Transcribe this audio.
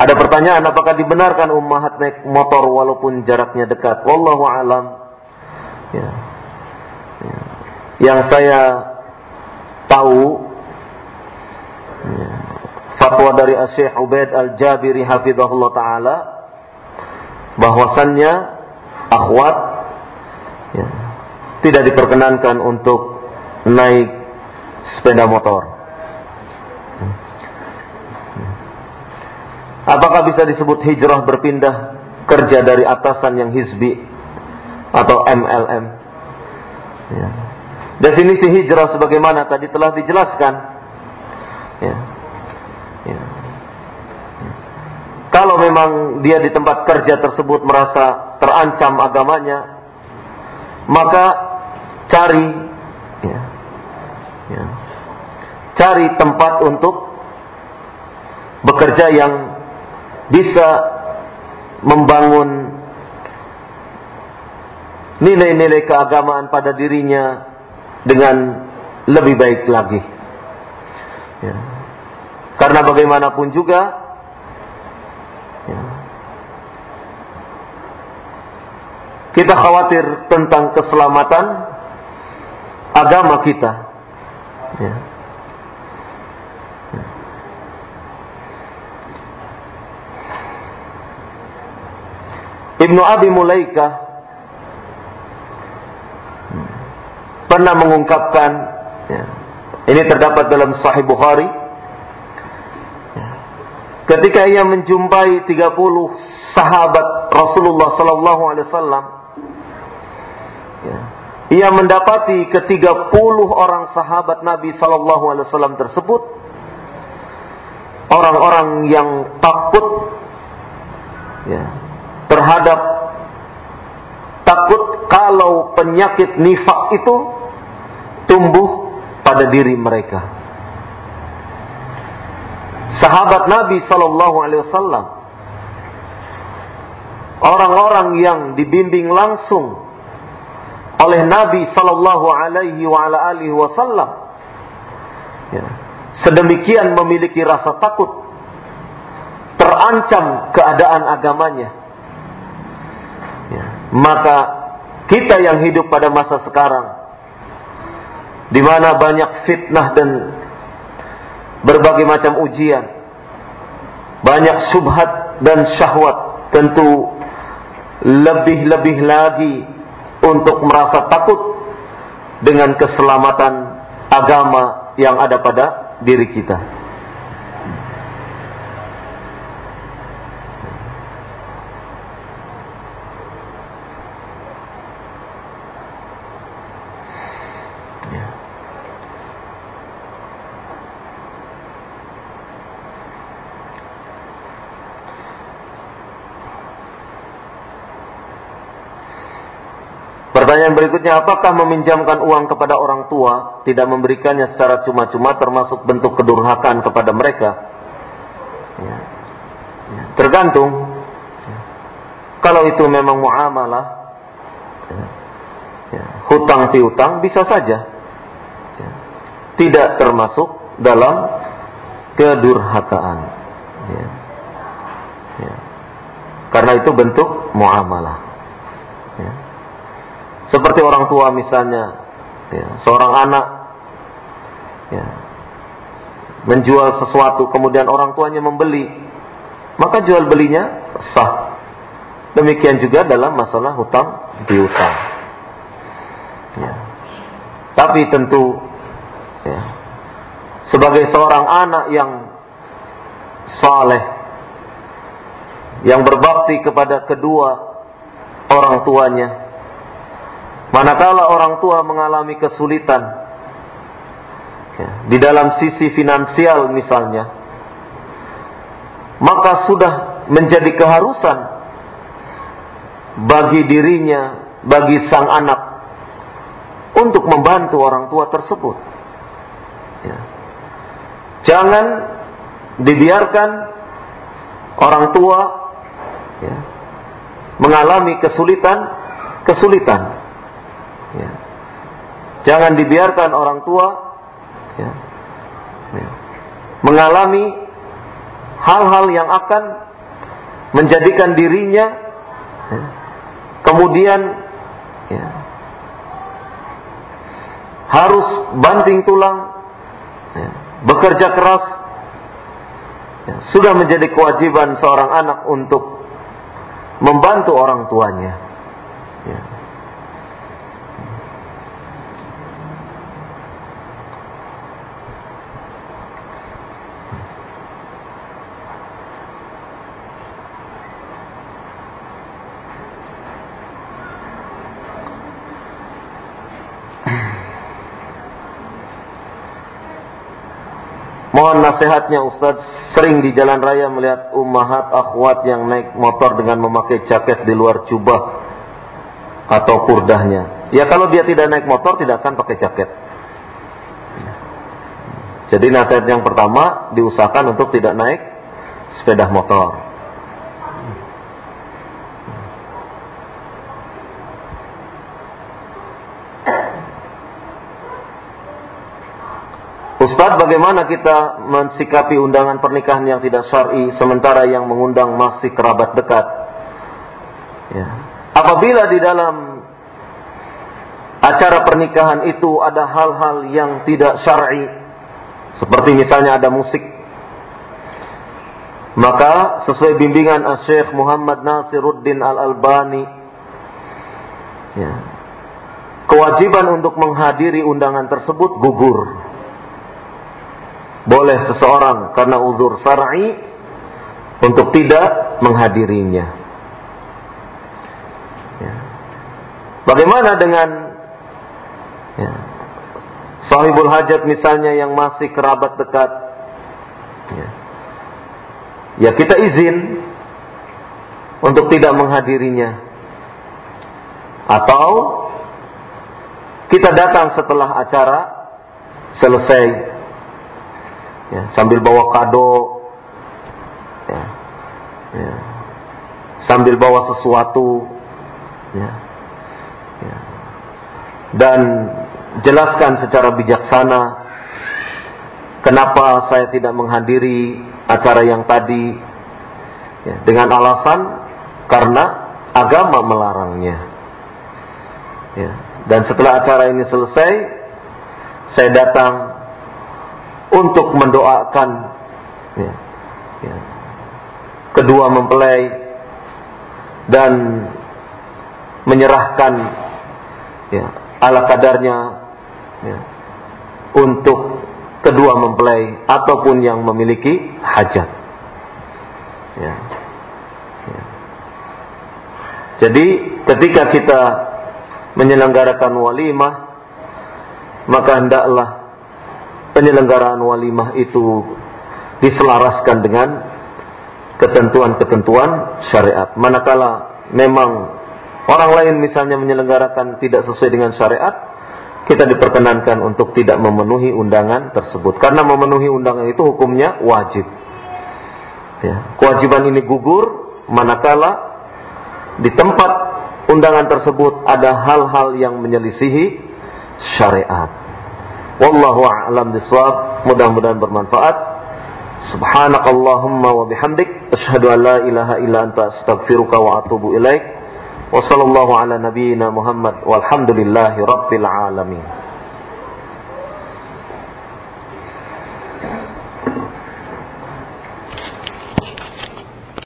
Ada pertanyaan, apakah dibenarkan ummahat naik motor walaupun jaraknya dekat? Wallahu alam. Ya. Ya. Yang saya tahu, ya, fatwa dari Syekh Ubaid Al-Jabiri hafizahullah taala, bahwasannya akhwat, ya, tidak diperkenankan untuk naik sepeda motor. Apakah bisa disebut hijrah berpindah kerja dari atasan yang hizbi atau MLM? Ya. Definisi hijrah sebagaimana tadi telah dijelaskan. Ya. Ya. Kalau memang dia di tempat kerja tersebut merasa terancam agamanya, maka cari, ya, ya, cari tempat untuk bekerja yang bisa membangun nilai-nilai keagamaan pada dirinya dengan lebih baik lagi. Ya. Karena bagaimanapun juga, ya, kita khawatir tentang keselamatan agama kita. Ya. Ibnu Abi Mulaikah pernah mengungkapkan, ya, ini terdapat dalam Sahih Bukhari, ya, ketika ia menjumpai 30 sahabat Rasulullah sallallahu alaihi wasallam, ya, ia mendapati ke-30 orang sahabat Nabi sallallahu alaihi wasallam tersebut orang-orang yang takut, ya, terhadap takut kalau penyakit nifak itu tumbuh pada diri mereka. Sahabat Nabi sallallahu alaihi wasallam, orang-orang yang dibimbing langsung oleh Nabi sallallahu alaihi wasallam, ya, sedemikian memiliki rasa takut terancam keadaan agamanya. Ya, maka kita yang hidup pada masa sekarang, di mana banyak fitnah dan berbagai macam ujian, banyak subhat dan syahwat, tentu lebih-lebih lagi untuk merasa takut dengan keselamatan agama yang ada pada diri kita. Pertanyaan berikutnya, apakah meminjamkan uang kepada orang tua, tidak memberikannya secara cuma-cuma termasuk bentuk kedurhakaan kepada mereka? Ya. Ya. Tergantung. Ya. Kalau itu memang muamalah, ya, ya, hutang piutang, bisa saja. Ya. Tidak termasuk dalam kedurhakaan. Ya. Ya. Karena itu bentuk muamalah. Ya. Seperti orang tua misalnya, ya, seorang anak, ya, menjual sesuatu, kemudian orang tuanya membeli, maka jual belinya sah. Demikian juga dalam masalah hutang piutang. Ya. Tapi tentu, ya, sebagai seorang anak yang saleh, yang berbakti kepada kedua orang tuanya, manakala orang tua mengalami kesulitan, ya, di dalam sisi finansial misalnya, maka sudah menjadi keharusan bagi dirinya, bagi sang anak, untuk membantu orang tua tersebut. Ya. Jangan dibiarkan orang tua, ya, mengalami kesulitan. Ya. Jangan dibiarkan orang tua, ya, ya, mengalami hal-hal yang akan menjadikan dirinya kemudian harus banting tulang, bekerja keras, sudah menjadi kewajiban seorang anak untuk membantu orang tuanya. Mohon nasihatnya Ustaz, sering di jalan raya melihat ummahat akhwat yang naik motor dengan memakai jaket di luar jubah atau kurdahnya. Ya kalau dia tidak naik motor tidak akan pakai jaket. Jadi nasihat yang pertama, diusahakan untuk tidak naik sepeda motor. Ustaz, bagaimana kita mensikapi undangan pernikahan yang tidak syar'i sementara yang mengundang masih kerabat dekat? Apabila di dalam acara pernikahan itu ada hal-hal yang tidak syar'i, seperti misalnya ada musik, maka sesuai bimbingan Syekh Muhammad Nasiruddin Al-Albani, kewajiban untuk menghadiri undangan tersebut gugur. Boleh seseorang karena uzur syar'i untuk tidak menghadirinya. Bagaimana dengan sahibul hajat misalnya yang masih kerabat dekat? Ya kita izin untuk tidak menghadirinya. Atau kita datang setelah acara selesai, sambil bawa kado, sambil bawa sesuatu, dan jelaskan secara bijaksana kenapa saya tidak menghadiri acara yang tadi, dengan alasan karena agama melarangnya. Dan setelah acara ini selesai, saya datang untuk mendoakan kedua mempelai dan menyerahkan ala kadarnya untuk kedua mempelai ataupun yang memiliki hajat. Jadi ketika kita menyelenggarakan walimah, maka hendaklah penyelenggaraan walimah itu diselaraskan dengan ketentuan-ketentuan syariat. Manakala memang orang lain misalnya menyelenggarakan tidak sesuai dengan syariat, kita diperkenankan untuk tidak memenuhi undangan tersebut. Karena memenuhi undangan itu hukumnya wajib. Kewajiban ini gugur manakala di tempat undangan tersebut ada hal-hal yang menyelisihi syariat. Wallahu a'lam bishawab. Mudah-mudahan bermanfaat. Subhanakallahumma wa bihamdik, asyhadu an la ilaha illa anta, astaghfiruka wa atubu ilaik. Wa sallallahu ala nabiyyina Muhammad walhamdulillahi rabbil alamin.